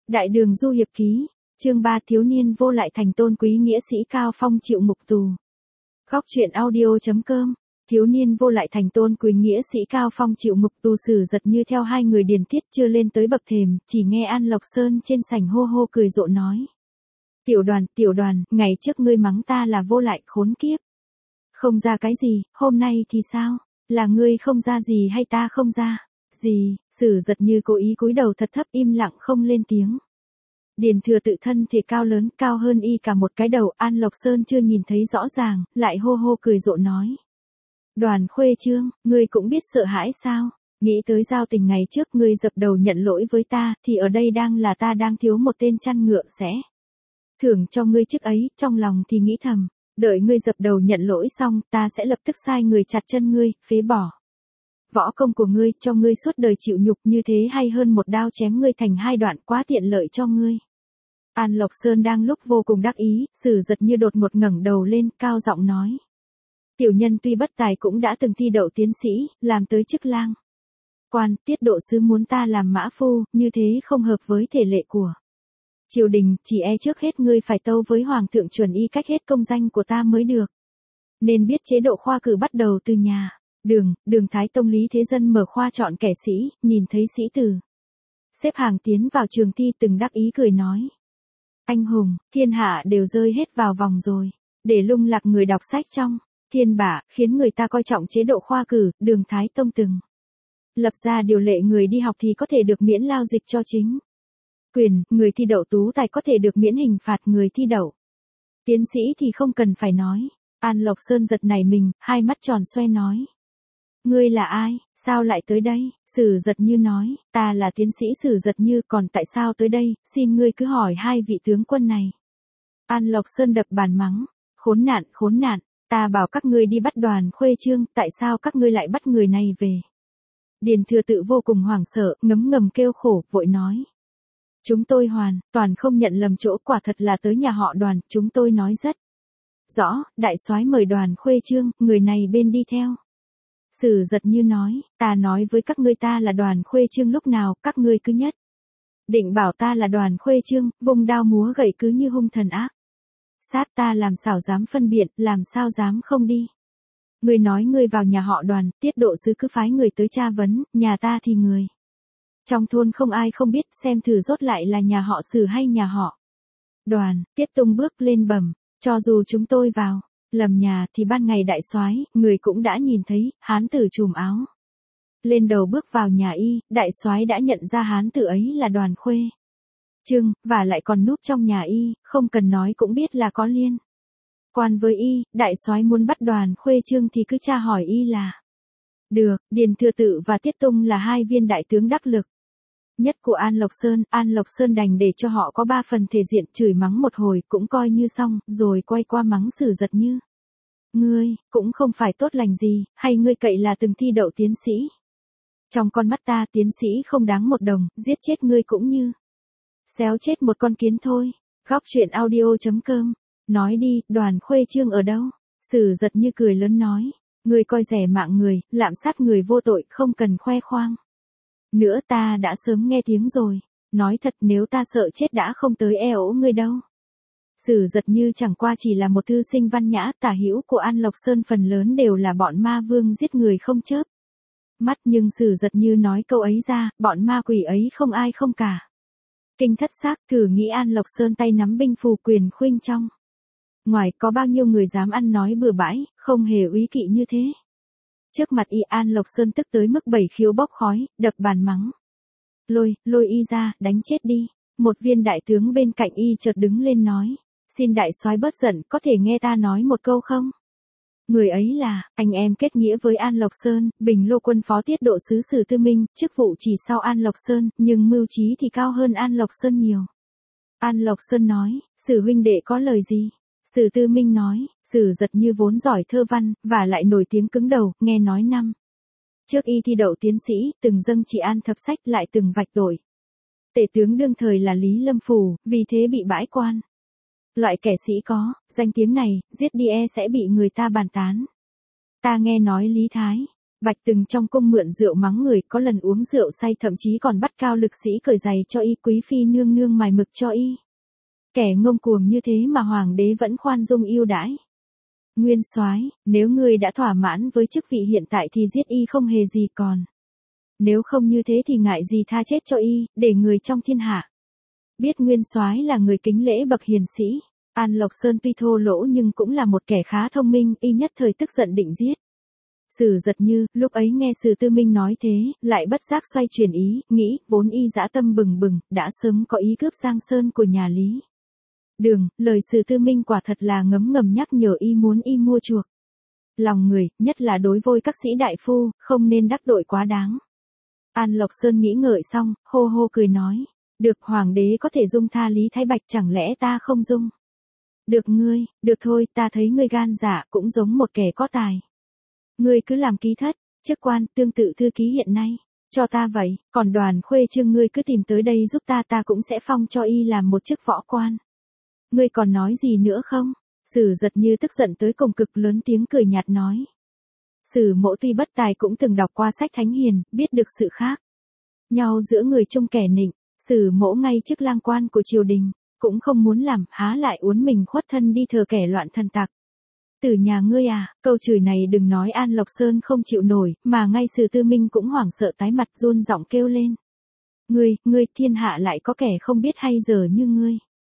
Đại đường du hiệp ký, chương 3 thiếu niên vô lại thành tôn quý nghĩa sĩ Cao Phong chịu ngục tù. Góc truyện audio.com, thiếu niên vô lại thành tôn quý nghĩa sĩ Cao Phong chịu ngục tù. Sử Giật Như theo hai người điền tiết chưa lên tới bậc thềm, chỉ nghe An Lộc Sơn trên sảnh hô hô cười rộ nói. Tiểu đoàn, ngày trước ngươi mắng ta là vô lại khốn kiếp. Không ra cái gì, hôm nay thì sao? Là ngươi không ra gì hay ta không ra? Gì? Sử Giật Như cố ý cúi đầu thật thấp im lặng không lên tiếng. Điền Thừa tự thân thể cao lớn, cao hơn y cả một cái đầu. An Lộc Sơn chưa nhìn thấy rõ ràng, lại hô hô cười rộ nói. Đoàn Khuê Trương, ngươi cũng biết sợ hãi sao? Nghĩ tới giao tình ngày trước ngươi dập đầu nhận lỗi với ta, thì ở đây là ta đang thiếu một tên chăn ngựa sẽ thưởng cho ngươi chức ấy. Trong lòng thì nghĩ thầm, đợi ngươi dập đầu nhận lỗi xong, ta sẽ lập tức sai người chặt chân ngươi, phế bỏ võ công của ngươi, cho ngươi suốt đời chịu nhục, như thế hay hơn một đao chém ngươi thành hai đoạn, quá tiện lợi cho ngươi. An Lộc Sơn đang lúc vô cùng đắc ý, Sử Giật Như đột ngột ngẩng đầu lên, cao giọng nói. Tiểu nhân tuy bất tài cũng đã từng thi đậu tiến sĩ, làm tới chức lang quan, tiết độ sứ muốn ta làm mã phu, như thế không hợp với thể lệ của triều đình, chỉ e trước hết ngươi phải tâu với hoàng thượng chuẩn y cách hết công danh của ta mới được. Nên biết chế độ khoa cử bắt đầu từ nhà Đường Thái Tông Lý Thế Dân mở khoa chọn kẻ sĩ, nhìn thấy sĩ tử xếp hàng tiến vào trường thi từng đắc ý cười nói. Anh hùng, thiên hạ đều rơi hết vào vòng rồi, để lung lạc người đọc sách trong thiên bả, khiến người ta coi trọng chế độ khoa cử. Đường Thái Tông từng lập ra điều lệ người đi học thì có thể được miễn lao dịch cho chính quyền, người thi đậu tú tài có thể được miễn hình phạt, người thi đậu tiến sĩ thì không cần phải nói. An Lộc Sơn giật nảy mình, hai mắt tròn xoe nói. Ngươi là ai, sao lại tới đây? Sử Giật Như nói, ta là tiến sĩ Sử Giật Như, còn tại sao tới đây, xin ngươi cứ hỏi hai vị tướng quân này. An Lộc Sơn đập bàn mắng, khốn nạn, ta bảo các ngươi đi bắt Đoàn Khuê Trương, tại sao các ngươi lại bắt người này về? Điền Thừa tự vô cùng hoảng sợ, ngấm ngầm kêu khổ, vội nói. Chúng tôi toàn không nhận lầm chỗ, quả thật là tới nhà họ Đoàn, chúng tôi nói rất rõ, đại soái mời Đoàn Khuê Trương, người này bên đi theo. Sử Giật Như nói, ta nói với các ngươi ta là Đoàn Khuê Trương lúc nào, các ngươi cứ nhất định bảo ta là Đoàn Khuê Trương, vung đao múa gậy cứ như hung thần ác sát, ta làm sao dám phân biện, làm sao dám không đi. Ngươi nói ngươi vào nhà họ Đoàn, tiết độ sứ cứ phái người tới tra vấn, nhà ta thì người trong thôn không ai không biết, xem thử rốt lại là nhà họ Sử hay nhà họ Đoàn. Tiết Tung bước lên bẩm, cho dù chúng tôi vào lầm nhà thì ban ngày đại soái, người cũng đã nhìn thấy, hán tử trùm áo lên đầu bước vào nhà y, đại soái đã nhận ra hán tử ấy là Đoàn Khuê Trương, và lại còn núp trong nhà y, không cần nói cũng biết là có liên quan với y. Đại soái muốn bắt Đoàn Khuê Trương thì cứ tra hỏi y là được. Điền Thừa Tự và Tiết Tung là hai viên đại tướng đắc lực nhất của An Lộc Sơn đành để cho họ có 3 phần thể diện, chửi mắng một hồi cũng coi như xong, rồi quay qua mắng Sử Giật Như. Ngươi, cũng không phải tốt lành gì, hay ngươi cậy là từng thi đậu tiến sĩ? Trong con mắt ta tiến sĩ không đáng một đồng, giết chết ngươi cũng như xéo chết một con kiến thôi. Góc truyện audio.com, nói đi, Đoàn Khuê Trương ở đâu? Sử Giật Như cười lớn nói, ngươi coi rẻ mạng người, lạm sát người vô tội, không cần khoe khoang nữa, ta đã sớm nghe tiếng rồi. Nói thật, nếu ta sợ chết đã không tới eo ngươi đâu. Sử Giật Như chẳng qua chỉ là một thư sinh văn nhã, tả hữu của An Lộc Sơn phần lớn đều là bọn ma vương giết người không chớp mắt, nhưng Sử Giật Như nói câu ấy ra, bọn ma quỷ ấy không ai không cả kinh thất xác. Thử nghĩ An Lộc Sơn tay nắm binh phù quyền khuynh trong ngoài, có bao nhiêu người dám ăn nói bừa bãi, không hề úy kỵ như thế. Trước mặt y, An Lộc Sơn tức tới mức 7 khiếu bốc khói, đập bàn mắng. Lôi y ra, đánh chết đi. Một viên đại tướng bên cạnh y chợt đứng lên nói. Xin đại soái bớt giận, có thể nghe ta nói một câu không? Người ấy là, anh em kết nghĩa với An Lộc Sơn, Bình Lô quân phó tiết độ sứ Sử Tư Minh, chức vụ chỉ sau An Lộc Sơn, nhưng mưu trí thì cao hơn An Lộc Sơn nhiều. An Lộc Sơn nói, Sử huynh đệ có lời gì? Sử Tư Minh nói, Sử Giật Như vốn giỏi thơ văn, và lại nổi tiếng cứng đầu, nghe nói năm trước y thi đậu tiến sĩ, từng dâng trị an thập sách, lại từng vạch tội tể tướng đương thời là Lý Lâm Phủ, vì thế bị bãi quan. Loại kẻ sĩ có danh tiếng này, giết đi e sẽ bị người ta bàn tán. Ta nghe nói Lý Thái Bạch từng trong cung mượn rượu mắng người, có lần uống rượu say thậm chí còn bắt cao lực sĩ cởi giày cho y, quý phi nương nương mài mực cho y. Kẻ ngông cuồng như thế mà hoàng đế vẫn khoan dung yêu đãi. Nguyên soái, nếu ngươi đã thỏa mãn với chức vị hiện tại thì giết y không hề gì còn. Nếu không như thế thì ngại gì tha chết cho y, để người trong thiên hạ biết Nguyên soái là người kính lễ bậc hiền sĩ. An Lộc Sơn tuy thô lỗ nhưng cũng là một kẻ khá thông minh, y nhất thời tức giận định giết Sử Giật Như. Lúc ấy nghe Sử Tư Minh nói thế, lại bất giác xoay chuyển ý, nghĩ vốn y dã tâm bừng bừng, đã sớm có ý cướp Giang Sơn của nhà Lý Đường. Lời Sử Tư Minh quả thật là ngấm ngầm nhắc nhở y, muốn y mua chuộc lòng người, nhất là đối với các sĩ đại phu, không nên đắc tội quá đáng. An Lộc Sơn nghĩ ngợi xong, hô hô cười nói, được, hoàng đế có thể dung tha Lý Thái Bạch, chẳng lẽ ta không dung được ngươi? Được thôi, ta thấy ngươi gan dạ, cũng giống một kẻ có tài. Ngươi cứ làm ký thất, chức quan tương tự thư ký hiện nay, cho ta vậy, còn Đoàn Khuê Trương ngươi cứ tìm tới đây giúp ta cũng sẽ phong cho y làm một chức võ quan. Ngươi còn nói gì nữa không? Sử Giật Như tức giận tới cùng cực, lớn tiếng cười nhạt nói. Sử mỗ tuy bất tài cũng từng đọc qua sách thánh hiền, biết được sự khác nhau giữa người trung kẻ nịnh. Sử mỗ ngay chức lang quan của triều đình, cũng không muốn làm, há lại uốn mình khuất thân đi thờ kẻ loạn thần tặc. Từ nhà ngươi à? Câu chửi này đừng nói An Lộc Sơn không chịu nổi, mà ngay Sử Tư Minh cũng hoảng sợ tái mặt, run giọng kêu lên. Ngươi, thiên hạ lại có kẻ không biết hay dở như ngươi.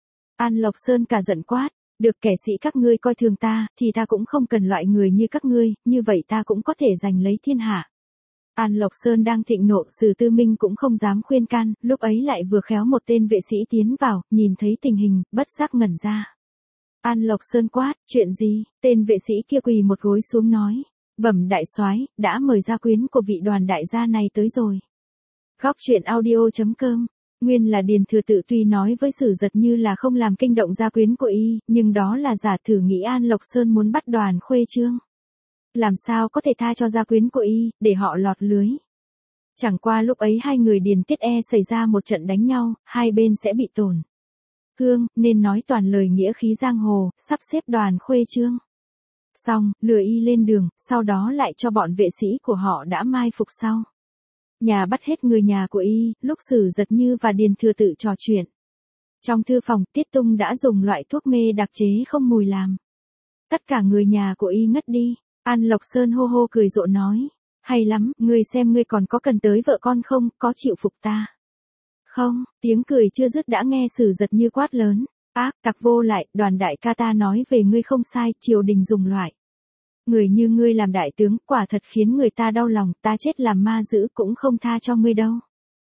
An Lộc Sơn cả giận quát, được, kẻ sĩ các ngươi coi thường ta, thì ta cũng không cần loại người như các ngươi, như vậy ta cũng có thể giành lấy thiên hạ. An Lộc Sơn đang thịnh nộ, Sử Tư Minh cũng không dám khuyên can, lúc ấy lại vừa khéo một tên vệ sĩ tiến vào, nhìn thấy tình hình, bất giác ngẩn ra. An Lộc Sơn quát, chuyện gì? Tên vệ sĩ kia quỳ một gối xuống nói, bẩm đại soái, đã mời gia quyến của vị Đoàn đại gia này tới rồi. Góc truyện audio.com. Nguyên là Điền Thừa Tự tuy nói với Sử Giật Như là không làm kinh động gia quyến của y, nhưng đó là giả, thử nghĩ An Lộc Sơn muốn bắt Đoàn Khuê Trương, làm sao có thể tha cho gia quyến của y, để họ lọt lưới. Chẳng qua lúc ấy hai người Điền Tiết xảy ra một trận đánh nhau, hai bên sẽ bị tổn thương, nên nói toàn lời nghĩa khí giang hồ, sắp xếp Đoàn Khuê Trương xong, lừa y lên đường, sau đó lại cho bọn vệ sĩ của họ đã mai phục sau nhà bắt hết người nhà của y. Lúc Sử Giật Như và Điền Thừa Tự trò chuyện trong thư phòng, Tiết Tung đã dùng loại thuốc mê đặc chế không mùi làm tất cả người nhà của y ngất đi. An Lộc Sơn hô hô cười rộ nói, hay lắm, ngươi xem ngươi còn có cần tới vợ con không, có chịu phục ta không? Tiếng cười chưa dứt đã nghe Sử Giật Như quát lớn, ác tặc vô lại, Đoàn đại ca ta nói về ngươi không sai, triều đình dùng loại người như ngươi làm đại tướng, quả thật khiến người ta đau lòng, ta chết làm ma dữ cũng không tha cho ngươi đâu.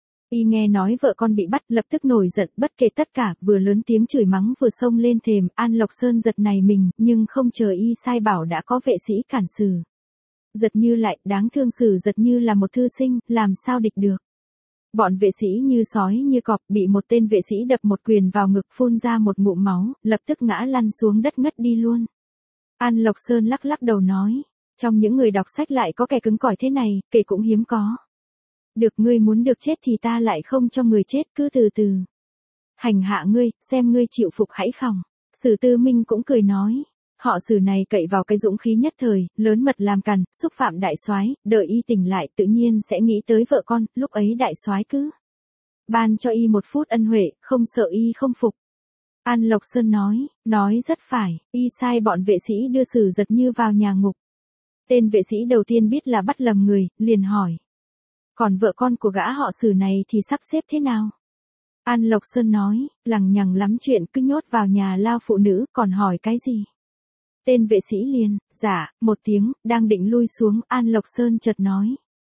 Y nghe nói vợ con bị bắt, lập tức nổi giận, bất kể tất cả, vừa lớn tiếng chửi mắng vừa xông lên thềm. An Lộc Sơn giật này mình, nhưng không chờ y sai bảo đã có vệ sĩ cản Sử Giật Như lại, đáng thương Sử Giật Như là một thư sinh, làm sao địch được. Bọn vệ sĩ như sói như cọp, bị một tên vệ sĩ đập một quyền vào ngực, phun ra một ngụm máu, lập tức ngã lăn xuống đất ngất đi luôn. An Lộc Sơn lắc lắc đầu nói, trong những người đọc sách lại có kẻ cứng cỏi thế này, kể cũng hiếm có. Được, ngươi muốn được chết thì ta lại không cho người chết, cứ từ từ hành hạ ngươi, xem ngươi chịu phục hãy không. Sử Tư Minh cũng cười nói, họ Sử này cậy vào cái dũng khí nhất thời, lớn mật làm càn, xúc phạm đại soái, đợi y tỉnh lại tự nhiên sẽ nghĩ tới vợ con, lúc ấy đại soái cứ ban cho y một phút ân huệ, không sợ y không phục. An Lộc Sơn nói rất phải, y sai bọn vệ sĩ đưa Sử Giật Như vào nhà ngục. Tên vệ sĩ đầu tiên biết là bắt lầm người, liền hỏi, còn vợ con của gã họ Sử này thì sắp xếp thế nào? An Lộc Sơn nói, lằng nhằng lắm chuyện, cứ nhốt vào nhà lao phụ nữ, còn hỏi cái gì? Tên vệ sĩ liền, dạ, một tiếng, đang định lui xuống, An Lộc Sơn chợt nói,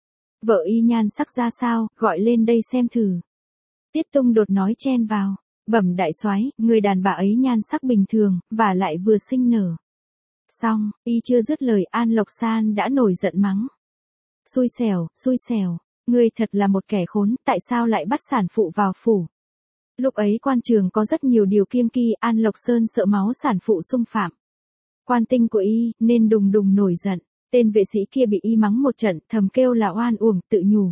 vợ y nhan sắc ra sao, gọi lên đây xem thử. Tiết Tung đột nói chen vào, bẩm đại soái, người đàn bà ấy nhan sắc bình thường, và lại vừa sinh nở. Xong, y chưa dứt lời, An Lộc San đã nổi giận mắng. Xui xẻo, ngươi thật là một kẻ khốn, tại sao lại bắt sản phụ vào phủ? Lúc ấy quan trường có rất nhiều điều kiêng kỵ, An Lộc Sơn sợ máu sản phụ xung phạm quan tinh của y, nên đùng đùng nổi giận. Tên vệ sĩ kia bị y mắng một trận, thầm kêu là oan uổng, tự nhủ.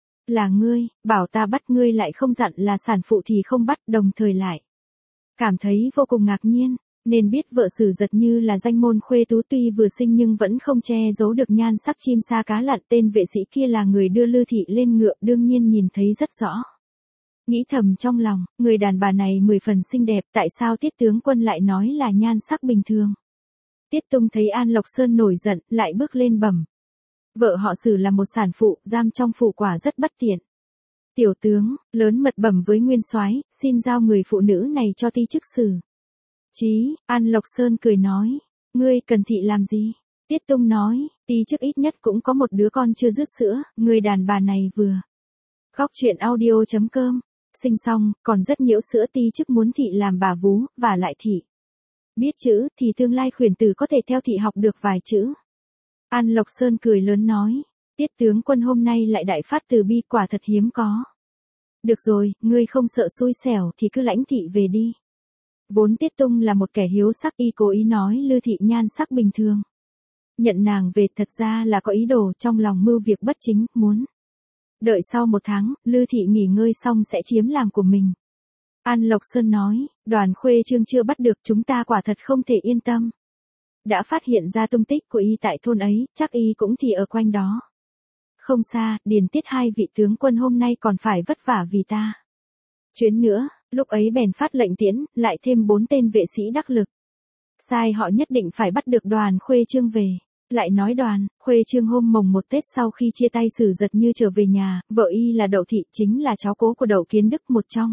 Là ngươi, bảo ta bắt ngươi lại không dặn là sản phụ thì không bắt, đồng thời lại cảm thấy vô cùng ngạc nhiên. Nên biết vợ Sử Giật Như là danh môn khuê tú tuy vừa sinh nhưng vẫn không che giấu được nhan sắc chim sa cá lặn, tên vệ sĩ kia là người đưa Lư Thị lên ngựa đương nhiên nhìn thấy rất rõ. Nghĩ thầm trong lòng, người đàn bà này 10 phần xinh đẹp, tại sao Tiết tướng quân lại nói là nhan sắc bình thường. Tiết Tung thấy An Lộc Sơn nổi giận, lại bước lên bẩm. Vợ họ Sử là một sản phụ, giam trong phủ quả rất bất tiện. Tiểu tướng, lớn mật bẩm với nguyên soái, xin giao người phụ nữ này cho ti chức Sử. Chí, An Lộc Sơn cười nói, ngươi cần thị làm gì? Tiết Tung nói, ti chức ít nhất cũng có một đứa con chưa dứt sữa, người đàn bà này vừa. Khóc chuyện audio.com, sinh xong, còn rất nhiễu sữa, ti chức muốn thị làm bà vú, và lại thị. Biết chữ, thì tương lai khuyển tử có thể theo thị học được vài chữ. An Lộc Sơn cười lớn nói, Tiết tướng quân hôm nay lại đại phát từ bi, quả thật hiếm có. Được rồi, ngươi không sợ xui xẻo thì cứ lãnh thị về đi. Vốn Tiết Tung là một kẻ hiếu sắc, y cố ý nói Lư Thị nhan sắc bình thường. Nhận nàng về thật ra là có ý đồ, trong lòng mưu việc bất chính, muốn. Đợi sau 1 tháng, Lư Thị nghỉ ngơi xong sẽ chiếm làm của mình. An Lộc Sơn nói, Đoàn Khuê Trương chưa bắt được, chúng ta quả thật không thể yên tâm. Đã phát hiện ra tung tích của y tại thôn ấy, chắc y cũng thì ở quanh đó. Không xa, Điền Tiết 2 vị tướng quân hôm nay còn phải vất vả vì ta. Chuyến nữa, lúc ấy bèn phát lệnh tiễn, lại thêm 4 tên vệ sĩ đắc lực. Sai họ nhất định phải bắt được Đoàn Khuê Trương về. Lại nói Đoàn Khuê Trương hôm mồng 1 Tết sau khi chia tay Sử Giật Như trở về nhà, vợ y là Đậu Thị, chính là cháu cố của Đậu Kiến Đức, một trong.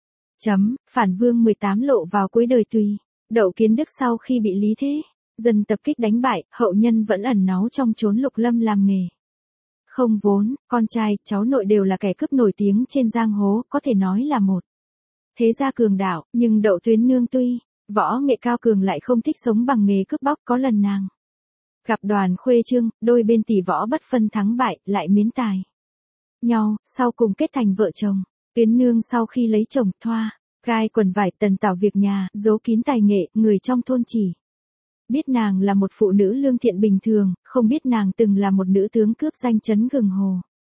Phản vương 18 lộ vào cuối đời tùy. Đậu Kiến Đức sau khi bị Lý Thế Dân tập kích đánh bại, hậu nhân vẫn ẩn náu trong chốn Lục Lâm làm nghề. Không vốn, con trai, cháu nội đều là kẻ cướp nổi tiếng trên giang hồ, có thể nói là một thế gia cường đạo, nhưng Đậu Tuyến Nương tuy võ nghệ cao cường lại không thích sống bằng nghề cướp bóc. Có lần nàng gặp Đoàn Khuê Trương, đôi bên tỷ võ bất phân thắng bại, lại mến tài nhau, sau cùng kết thành vợ chồng. Tuyến Nương sau khi lấy chồng, thoa gai quần vải, tần tảo việc nhà, giấu kín tài nghệ, người trong thôn chỉ biết nàng là một phụ nữ lương thiện bình thường, không biết nàng từng là một nữ tướng cướp danh chấn Gừng Hồ.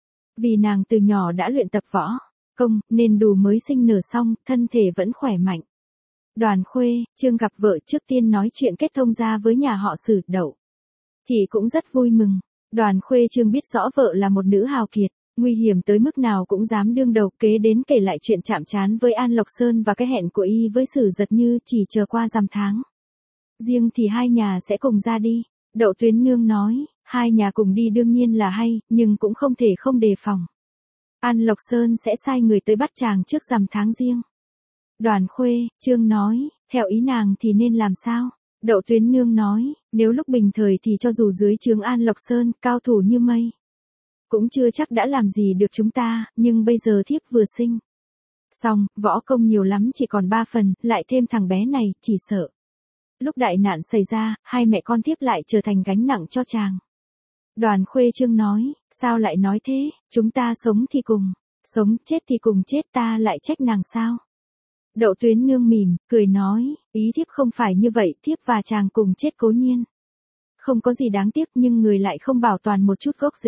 Vì nàng từ nhỏ đã luyện tập võ công, nên dù mới sinh nở xong, thân thể vẫn khỏe mạnh. Đoàn Khuê Trương gặp vợ trước tiên nói chuyện kết thông gia với nhà họ Sử. Đậu thì cũng rất vui mừng. Đoàn Khuê Trương biết rõ vợ là một nữ hào kiệt, nguy hiểm tới mức nào cũng dám đương đầu, kế đến kể lại chuyện chạm trán với An Lộc Sơn và cái hẹn của y với Sử Giật Như chỉ chờ qua rằm tháng. Riêng thì hai nhà sẽ cùng ra đi. Đậu Tuyến Nương nói, hai nhà cùng đi đương nhiên là hay, nhưng cũng không thể không đề phòng. An Lộc Sơn sẽ sai người tới bắt chàng trước rằm tháng Giêng. Đoàn Khuê Trương nói, theo ý nàng thì nên làm sao? Đậu Tuyến Nương nói, nếu lúc bình thời thì cho dù dưới trướng An Lộc Sơn, cao thủ như mây, cũng chưa chắc đã làm gì được chúng ta, nhưng bây giờ thiếp vừa sinh xong, võ công nhiều lắm chỉ còn 3 phần, lại thêm thằng bé này, chỉ sợ lúc đại nạn xảy ra, hai mẹ con thiếp lại trở thành gánh nặng cho chàng. Đoàn Khuê Trương nói, sao lại nói thế, chúng ta sống thì cùng sống, chết thì cùng chết, ta lại trách nàng sao? Đậu Tuyến Nương mỉm, cười nói, ý thiếp không phải như vậy, thiếp và chàng cùng chết cố nhiên không có gì đáng tiếc, nhưng người lại không bảo toàn một chút gốc rễ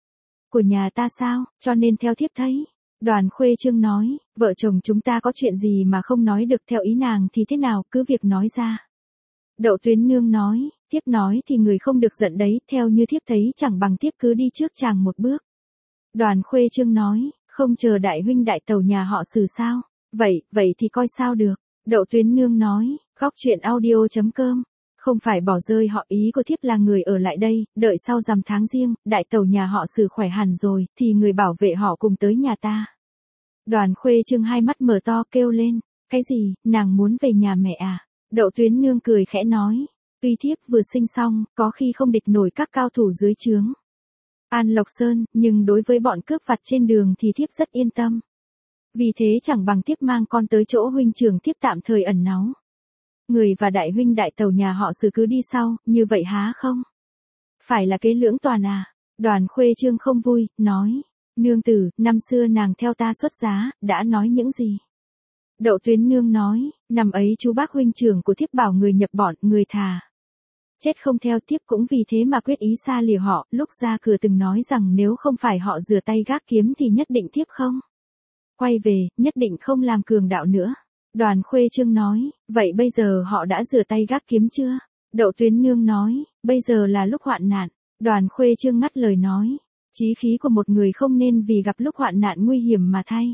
của nhà ta sao, cho nên theo thiếp thấy. Đoàn Khuê Trương nói, vợ chồng chúng ta có chuyện gì mà không nói được, theo ý nàng thì thế nào, cứ việc nói ra. Đậu Tuyến Nương nói, thiếp nói thì người không được giận đấy, theo như thiếp thấy chẳng bằng thiếp cứ đi trước chàng một bước. Đoàn Khuê Trương nói, không chờ đại huynh đại tẩu nhà họ Sử sao? Vậy thì coi sao được. Đậu Tuyến Nương nói, khóc chuyện audio.com, không phải bỏ rơi họ, ý của thiếp là người ở lại đây, đợi sau rằm tháng Giêng, đại tẩu nhà họ Sử khỏe hẳn rồi, thì người bảo vệ họ cùng tới nhà ta. Đoàn Khuê Trương hai mắt mở to kêu lên, cái gì, nàng muốn về nhà mẹ à? Đậu Tuyến Nương cười khẽ nói, tuy thiếp vừa sinh xong, có khi không địch nổi các cao thủ dưới trướng An Lộc Sơn, nhưng đối với bọn cướp vặt trên đường thì thiếp rất yên tâm. Vì thế chẳng bằng thiếp mang con tới chỗ huynh trưởng thiếp tạm thời ẩn náu. Người và đại huynh đại tẩu nhà họ Sử cứ đi sau, như vậy há không? Phải là kế lưỡng toàn à? Đoàn Khuê Trương không vui, nói, nương tử, năm xưa nàng theo ta xuất giá, đã nói những gì? Đậu Tuyến Nương nói, năm ấy chú bác huynh trưởng của thiếp bảo người nhập bọn, người thà chết không theo, thiếp cũng vì thế mà quyết ý xa lìa họ, lúc ra cửa từng nói rằng nếu không phải họ rửa tay gác kiếm thì nhất định thiếp không quay về, nhất định không làm cường đạo nữa. Đoàn Khuê Trương nói, vậy bây giờ họ đã rửa tay gác kiếm chưa? Đậu Tuyến Nương nói, bây giờ là lúc hoạn nạn. Đoàn Khuê Trương ngắt lời nói, chí khí của một người không nên vì gặp lúc hoạn nạn nguy hiểm mà thay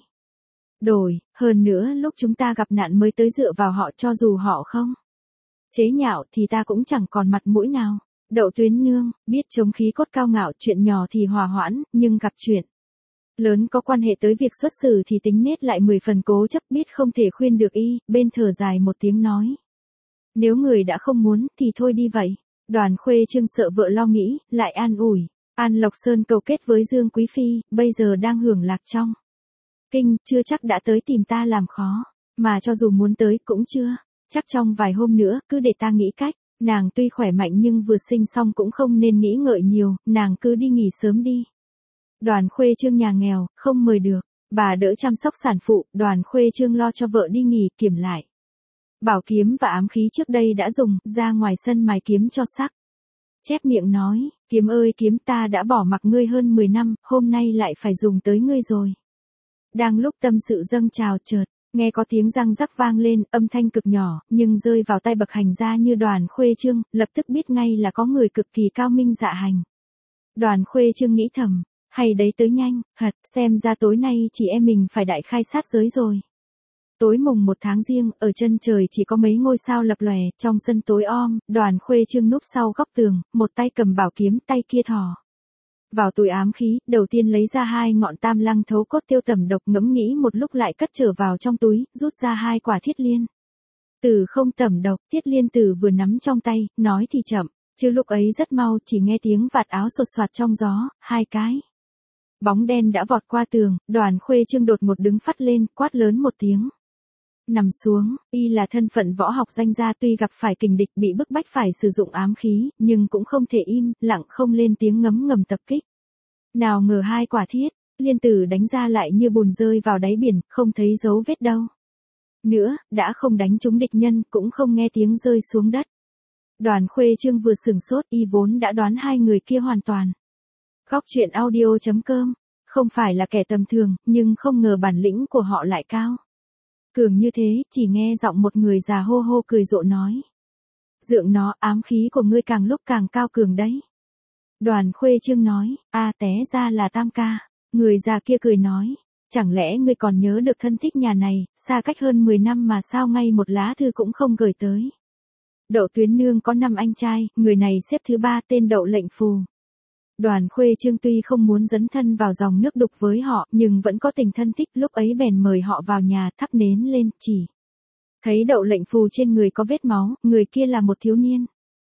đổi, hơn nữa lúc chúng ta gặp nạn mới tới dựa vào họ, cho dù họ không chế nhạo thì ta cũng chẳng còn mặt mũi nào. Đậu Tuyến Nương, biết chống khí cốt cao ngạo, chuyện nhỏ thì hòa hoãn, nhưng gặp chuyện lớn có quan hệ tới việc xuất xử thì tính nết lại 10 phần cố chấp, biết không thể khuyên được y, bên thở dài một tiếng nói. Nếu người đã không muốn thì thôi đi vậy. Đoàn Khuê Trương sợ vợ lo nghĩ, lại an ủi. An Lộc Sơn cầu kết với Dương Quý Phi, bây giờ đang hưởng lạc trong kinh, chưa chắc đã tới tìm ta làm khó. Mà cho dù muốn tới cũng chưa. Chắc trong vài hôm nữa, cứ để ta nghĩ cách. Nàng tuy khỏe mạnh nhưng vừa sinh xong cũng không nên nghĩ ngợi nhiều, nàng cứ đi nghỉ sớm đi. Đoàn Khuê Trương nhà nghèo, không mời được. Bà đỡ chăm sóc sản phụ, Đoàn Khuê Trương lo cho vợ đi nghỉ, kiểm lại bảo kiếm và ám khí trước đây đã dùng, ra ngoài sân mài kiếm cho sắc. Chép miệng nói, kiếm ơi kiếm, ta đã bỏ mặc ngươi hơn 10 năm, hôm nay lại phải dùng tới ngươi rồi. Đang lúc tâm sự dâng trào, chợt nghe có tiếng răng rắc vang lên, âm thanh cực nhỏ, nhưng rơi vào tai bậc hành gia như Đoàn Khuê Trương, lập tức biết ngay là có người cực kỳ cao minh dạ hành. Đoàn Khuê Trương nghĩ thầm, hay đấy tới nhanh, xem ra tối nay chị em mình phải đại khai sát giới rồi. Tối mùng 1 tháng Giêng, ở chân trời chỉ có mấy ngôi sao lập lòe, trong sân tối om, Đoàn Khuê Trương núp sau góc tường, một tay cầm bảo kiếm, tay kia thò vào túi ám khí, đầu tiên lấy ra 2 ngọn tam lăng thấu cốt tiêu tẩm độc, ngẫm nghĩ một lúc lại cất trở vào trong túi, rút ra 2 quả thiết liên tử không tẩm độc. Thiết liên tử vừa nắm trong tay, nói thì chậm, chứ lúc ấy rất mau, chỉ nghe tiếng vạt áo sột soạt trong gió, 2 cái bóng đen đã vọt qua tường. Đoàn Khuê Trương đột ngột đứng phắt lên, quát lớn một tiếng. Nằm xuống, y là thân phận võ học danh gia, tuy gặp phải kình địch bị bức bách phải sử dụng ám khí, nhưng cũng không thể im lặng không lên tiếng, ngấm ngầm tập kích. Nào ngờ 2 quả thiết liên tử đánh ra lại như bùn rơi vào đáy biển, không thấy dấu vết đâu nữa, đã không đánh trúng địch nhân, cũng không nghe tiếng rơi xuống đất. Đoàn Khuê Trương vừa sửng sốt, y vốn đã đoán 2 người kia hoàn toàn. Góc truyện audio.com, không phải là kẻ tầm thường, nhưng không ngờ bản lĩnh của họ lại cao cường như thế. Chỉ nghe giọng một người già hô hô cười rộ nói. Dượng nó, ám khí của ngươi càng lúc càng cao cường đấy. Đoàn Khuê Trương nói, té ra là Tam ca. Người già kia cười nói, chẳng lẽ ngươi còn nhớ được thân thích nhà này, xa cách hơn 10 năm mà sao ngay một lá thư cũng không gửi tới. Đậu Tuyến Nương có 5 anh trai, người này xếp thứ 3, tên Đậu Lệnh Phù. Đoàn Khuê Trương tuy không muốn dấn thân vào dòng nước đục với họ, nhưng vẫn có tình thân thích, lúc ấy bèn mời họ vào nhà, thắp nến lên, chỉ thấy Đậu Lệnh Phù trên người có vết máu, người kia là một thiếu niên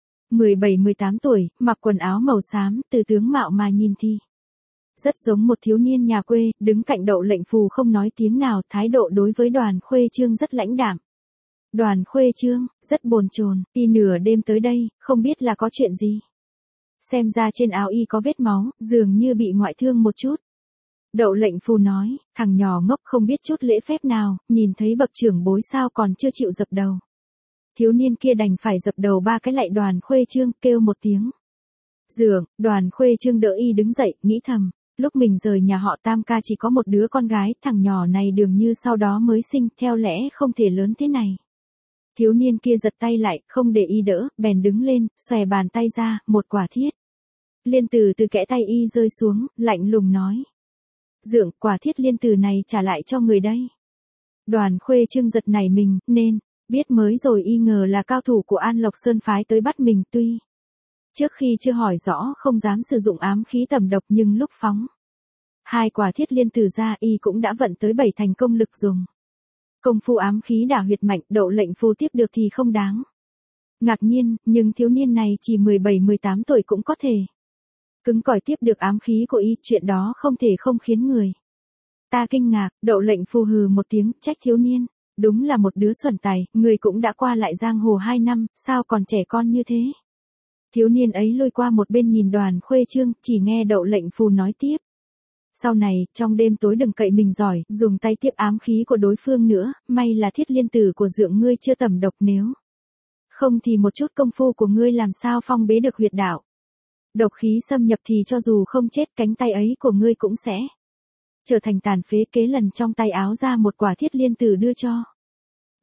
17-18 tuổi, mặc quần áo màu xám, từ tướng mạo mà nhìn thì rất giống một thiếu niên nhà quê. Đứng cạnh Đậu Lệnh Phù không nói tiếng nào, thái độ đối với Đoàn Khuê Trương rất lãnh đạm. Đoàn Khuê Trương rất bồn chồn, y nửa đêm tới đây, không biết là có chuyện gì. Xem ra trên áo y có vết máu, dường như bị ngoại thương một chút. Đậu Lệnh Phù nói, thằng nhỏ ngốc không biết chút lễ phép nào, nhìn thấy bậc trưởng bối sao còn chưa chịu dập đầu. Thiếu niên kia đành phải dập đầu 3 cái lại. Đoàn Khuê Trương kêu một tiếng. Dượng. Đoàn Khuê Trương đỡ y đứng dậy, nghĩ thầm, lúc mình rời nhà họ Tam ca chỉ có một đứa con gái, thằng nhỏ này dường như sau đó mới sinh, theo lẽ không thể lớn thế này. Thiếu niên kia giật tay lại, không để y đỡ, bèn đứng lên, xòe bàn tay ra, một quả thiết liên tử từ kẽ tay y rơi xuống, lạnh lùng nói. Dượng, quả thiết liên tử này trả lại cho người đây. Đoàn Khuê Trương giật nảy mình, nên biết mới rồi y ngờ là cao thủ của An Lộc Sơn phái tới bắt mình, tuy trước khi chưa hỏi rõ không dám sử dụng ám khí tẩm độc, nhưng lúc phóng 2 quả thiết liên tử ra, y cũng đã vận tới 7 thành công lực dùng. Công phu ám khí đả huyệt mạnh. Đậu Lệnh Phù tiếp được thì không đáng ngạc nhiên, nhưng thiếu niên này chỉ 17-18 tuổi cũng có thể cứng cỏi tiếp được ám khí của y, chuyện đó không thể không khiến người ta kinh ngạc. Đậu Lệnh Phù hừ một tiếng, trách thiếu niên, đúng là một đứa xuẩn tài, người cũng đã qua lại giang hồ 2 năm, sao còn trẻ con như thế. Thiếu niên ấy lôi qua một bên nhìn Đoàn Khuê Trương, chỉ nghe Đậu Lệnh Phù nói tiếp. Sau này, trong đêm tối đừng cậy mình giỏi, dùng tay tiếp ám khí của đối phương nữa, may là thiết liên tử của dượng ngươi chưa tẩm độc, nếu không thì một chút công phu của ngươi làm sao phong bế được huyệt đạo. Độc khí xâm nhập thì cho dù không chết, cánh tay ấy của ngươi cũng sẽ trở thành tàn phế. Kế lần trong tay áo ra một quả thiết liên tử đưa cho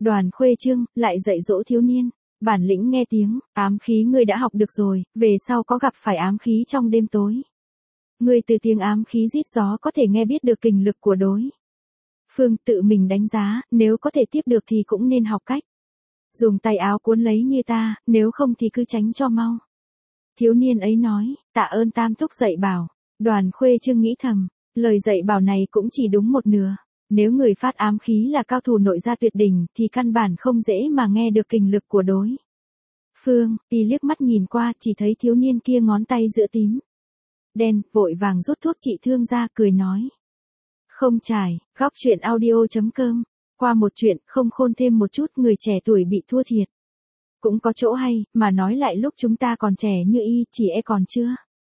Đoàn Khuê Trương lại dạy dỗ thiếu niên. Bản lĩnh nghe tiếng, ám khí ngươi đã học được rồi, về sau có gặp phải ám khí trong đêm tối. Ngươi từ tiếng ám khí rít gió có thể nghe biết được kình lực của đối phương, tự mình đánh giá, nếu có thể tiếp được thì cũng nên học cách dùng tay áo cuốn lấy như ta, nếu không thì cứ tránh cho mau. Thiếu niên ấy nói, tạ ơn tam thúc dạy bảo. Đoàn Khuê Trương nghĩ thầm, lời dạy bảo này cũng chỉ đúng một nửa. Nếu người phát ám khí là cao thủ nội gia tuyệt đỉnh thì căn bản không dễ mà nghe được kình lực của đối phương. Y liếc mắt nhìn qua chỉ thấy thiếu niên kia ngón tay giữa tím đen, vội vàng rút thuốc trị thương ra, cười nói. Không trải, góc chuyện audio.com. Qua một chuyện không khôn thêm một chút, người trẻ tuổi bị thua thiệt cũng có chỗ hay, mà nói lại lúc chúng ta còn trẻ như y, chỉ e còn chưa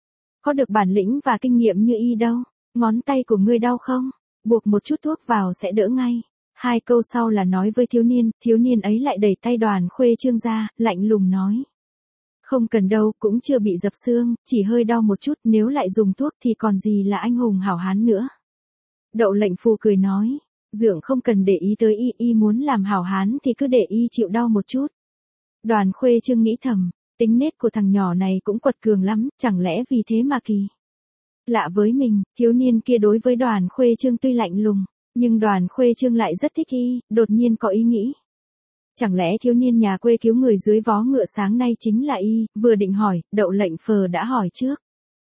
có được bản lĩnh và kinh nghiệm như y đâu. Ngón tay của ngươi đau không? Buộc một chút thuốc vào sẽ đỡ ngay. Hai câu sau là nói với thiếu niên ấy lại đẩy tay Đoàn Khuê Trương ra, lạnh lùng nói. Không cần đâu, cũng chưa bị dập xương, chỉ hơi đau một chút, nếu lại dùng thuốc thì còn gì là anh hùng hảo hán nữa. Đậu Lệnh Phù cười nói, Dượng không cần để ý tới y muốn làm hảo hán thì cứ để y chịu đau một chút. Đoàn Khuê Trương nghĩ thầm, tính nết của thằng nhỏ này cũng quật cường lắm, chẳng lẽ vì thế mà kỳ lạ với mình. Thiếu niên kia đối với Đoàn Khuê Trương tuy lạnh lùng, nhưng Đoàn Khuê Trương lại rất thích y, đột nhiên có ý nghĩ. Chẳng lẽ thiếu niên nhà quê cứu người dưới vó ngựa sáng nay chính là y? Vừa định hỏi, Đậu Lệnh Phờ đã hỏi trước.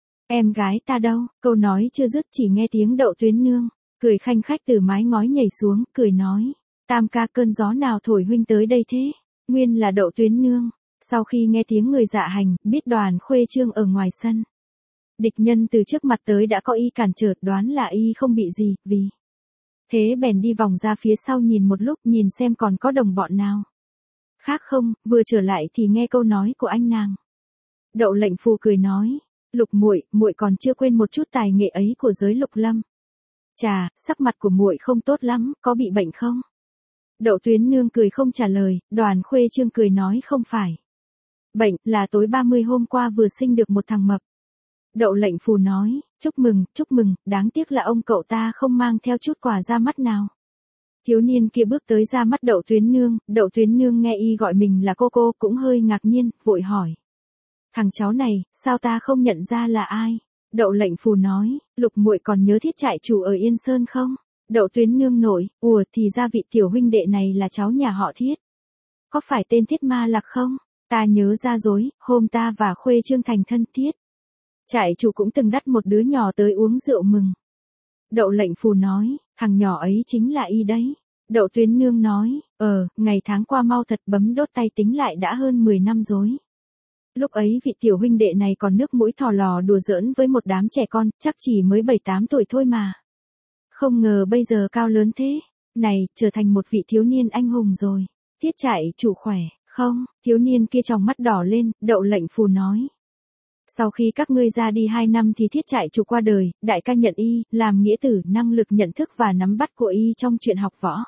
Em gái ta đâu? Câu nói chưa dứt chỉ nghe tiếng Đậu Tuyến Nương cười khanh khách từ mái ngói nhảy xuống, cười nói. Tam ca, cơn gió nào thổi huynh tới đây thế? Nguyên là Đậu Tuyến Nương. Sau khi nghe tiếng người dạ hành, biết Đoàn Khuê Trương ở ngoài sân địch nhân từ trước mặt tới đã có y cản trở, đoán là y không bị gì, vì thế bèn đi vòng ra phía sau nhìn một lúc, nhìn xem còn có đồng bọn nào khác không. Vừa trở lại thì nghe câu nói của anh nàng. Đậu Lệnh Phù cười nói, Lục muội, muội còn chưa quên một chút tài nghệ ấy của giới Lục Lâm. Chà, sắc mặt của muội không tốt lắm, có bị bệnh không? Đậu Tuyến Nương cười không trả lời. Đoàn Khuê Trương cười nói, không phải bệnh, là tối 30 hôm qua vừa sinh được một thằng mập. Đậu Lệnh Phù nói, chúc mừng, đáng tiếc là ông cậu ta không mang theo chút quà ra mắt nào. Thiếu niên kia bước tới ra mắt Đậu Tuyến Nương nghe y gọi mình là cô cũng hơi ngạc nhiên, vội hỏi. Thằng cháu này, sao ta không nhận ra là ai? Đậu Lệnh Phù nói, Lục muội còn nhớ Thiết trại chủ ở Yên Sơn không? Đậu Tuyến Nương nổi, thì ra vị tiểu huynh đệ này là cháu nhà họ Thiết. Có phải tên Thiết Ma Lạc không? Ta nhớ ra rồi, hôm ta và Khuê Trương thành thân, Thiết trại chủ cũng từng dắt một đứa nhỏ tới uống rượu mừng. Đậu Lệnh Phù nói, thằng nhỏ ấy chính là y đấy. Đậu Tuyến Nương nói, ngày tháng qua mau thật, bấm đốt tay tính lại đã hơn 10 năm rồi. Lúc ấy vị tiểu huynh đệ này còn nước mũi thò lò đùa giỡn với một đám trẻ con, chắc chỉ mới 7-8 tuổi thôi mà. Không ngờ bây giờ cao lớn thế, này, trở thành một vị thiếu niên anh hùng rồi. Thiết trại chủ khỏe, không? Thiếu niên kia tròng mắt đỏ lên. Đậu Lệnh Phù nói. Sau khi các ngươi ra đi 2 năm thì Thiết trại chủ qua đời, đại ca nhận y, làm nghĩa tử, năng lực nhận thức và nắm bắt của y trong chuyện học võ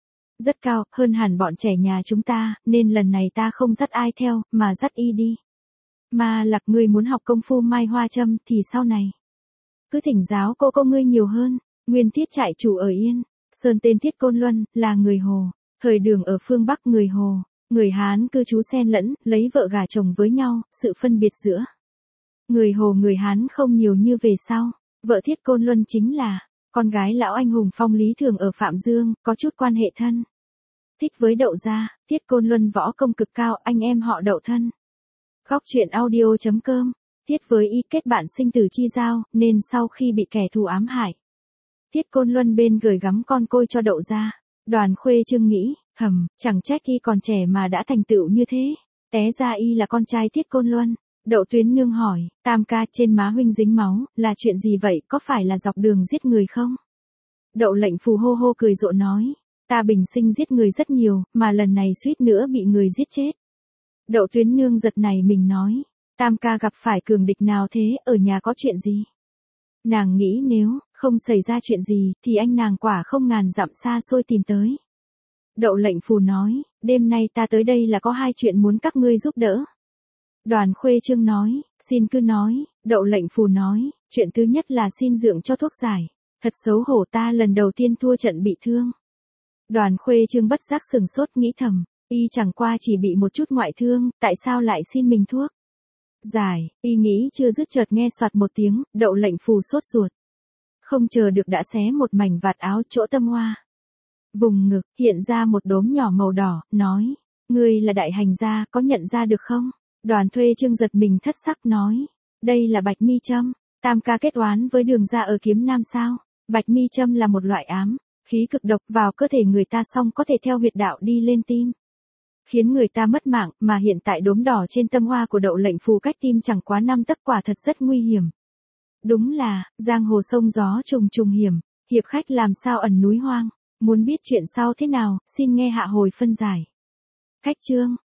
rất cao, hơn hẳn bọn trẻ nhà chúng ta, nên lần này ta không dắt ai theo, mà dắt y đi. Mà Lạc, ngươi muốn học công phu Mai Hoa Châm thì sau này cứ thỉnh giáo cô ngươi nhiều hơn. Nguyên Thiết trại chủ ở Yên Sơn tên Thiết Côn Luân, là người Hồ. Thời Đường ở phương Bắc người Hồ, người Hán cư trú xen lẫn, lấy vợ gả chồng với nhau, sự phân biệt giữa người Hồ người Hán không nhiều như về sau. Vợ Thiết Côn Luân chính là con gái lão anh hùng Phong Lý Thường ở Phạm Dương, có chút quan hệ thân thích với Đậu gia. Thiết Côn Luân võ công cực cao, anh em họ Đậu thân. Góc chuyện audio.com. Thiết với y kết bạn sinh tử chi giao, nên sau khi bị kẻ thù ám hại, Thiết Côn Luân bên gửi gắm con côi cho Đậu gia. Đoàn Khuê Trương nghĩ, chẳng trách y còn trẻ mà đã thành tựu như thế. Té ra y là con trai Thiết Côn Luân. Đậu Tuyến Nương hỏi, Tam ca, trên má huynh dính máu, là chuyện gì vậy, có phải là dọc đường giết người không? Đậu Lệnh Phù hô hô cười rộ nói, ta bình sinh giết người rất nhiều, mà lần này suýt nữa bị người giết chết. Đậu Tuyến Nương giật nảy mình nói, Tam ca gặp phải cường địch nào thế, ở nhà có chuyện gì? Nàng nghĩ nếu không xảy ra chuyện gì, thì anh nàng quả không ngàn dặm xa xôi tìm tới. Đậu Lệnh Phù nói, đêm nay ta tới đây là có 2 chuyện muốn các ngươi giúp đỡ. Đoàn Khuê Trương nói, xin cứ nói. Đậu Lệnh Phù nói, chuyện thứ nhất là xin Dượng cho thuốc giải. Thật xấu hổ, ta lần đầu tiên thua trận bị thương. Đoàn Khuê Trương bất giác sừng sốt nghĩ thầm, y chẳng qua chỉ bị một chút ngoại thương, tại sao lại xin mình thuốc? Giải, y nghĩ chưa dứt chợt nghe soạt một tiếng, Đậu Lệnh Phù sốt ruột. Không chờ được đã xé một mảnh vạt áo chỗ tâm hoa. Vùng ngực, hiện ra một đốm nhỏ màu đỏ, nói, ngươi là đại hành gia, có nhận ra được không? Đoàn Khuê Trương giật mình thất sắc nói, đây là bạch mi châm, Tam ca kết oán với Đường gia ở Kiếm Nam sao? Bạch mi châm là một loại ám, khí cực độc vào cơ thể người ta xong có thể theo huyệt đạo đi lên tim, khiến người ta mất mạng, mà hiện tại đốm đỏ trên tâm hoa của Đậu Lệnh Phù cách tim chẳng quá 5 tấc, quả thật rất nguy hiểm. Đúng là, giang hồ sông gió trùng trùng hiểm, hiệp khách làm sao ẩn núi hoang. Muốn biết chuyện sau thế nào, xin nghe hạ hồi phân giải. Khách chương